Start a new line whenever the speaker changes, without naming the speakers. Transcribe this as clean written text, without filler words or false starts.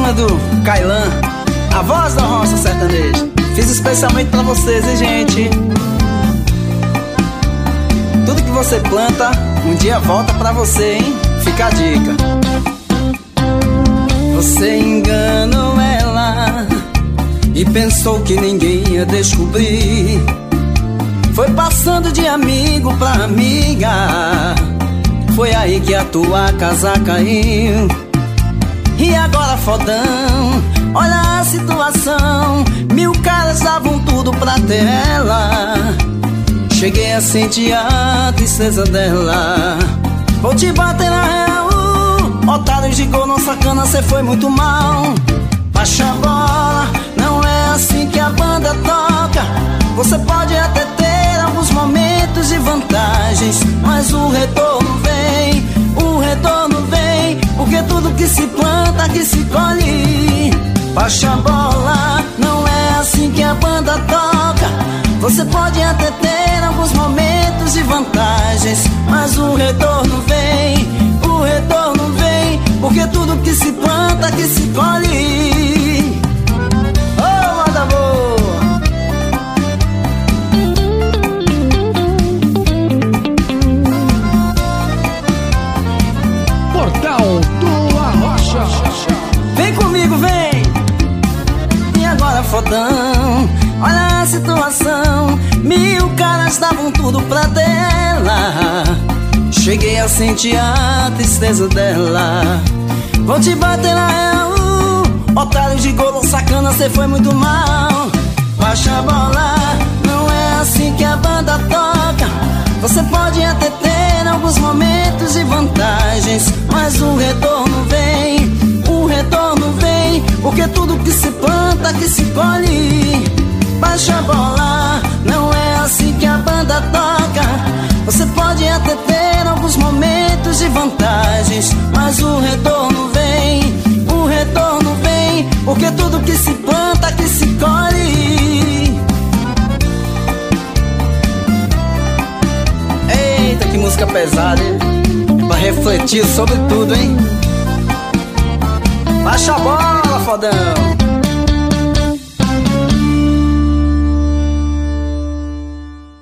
do Kailan, a voz da roça sertaneja. Fiz especialmente pra vocês, hein, gente? Tudo que você planta, um dia volta pra você, hein? Fica a dica. Você enganou ela e pensou que ninguém ia descobrir. Foi passando de amigo pra amiga, foi aí que a tua casa caiu. E agora fodão, olha a situação, 1000 caras davam tudo pra ter ela. Cheguei a sentir a tristeza dela. Vou te bater na real, otário de gol, não sacana, cê foi muito mal. Baixa a bola, não é assim que a banda toca. Você pode até ter alguns momentos de vantagens, mas o retorno vem, porque tudo que se planta, que se colhe. Baixa a bola, não é assim que a banda toca. Você pode até ter alguns momentos de vantagens, mas o retorno vem, porque tudo que se planta, que se colhe. Oh, moda boa!
Portal do Arrocha.
Vem comigo, vem! E agora fodão, olha a situação, 1000 caras davam tudo pra dela. Cheguei a sentir a tristeza dela. Vou te bater na real, otário de golo, sacana, cê foi muito mal. Baixa a bola, não é assim que a banda toca. Você pode até ter alguns momentos de vantagens, mas o retorno vem, porque tudo que se planta, que se colhe. Baixa a bola, não é assim que a banda toca. Você pode até ter alguns momentos de vantagens, mas o retorno vem, porque tudo que se planta, que se colhe. Eita, que música pesada, hein? Pra refletir sobre tudo, hein? Baixa a bola, fodão!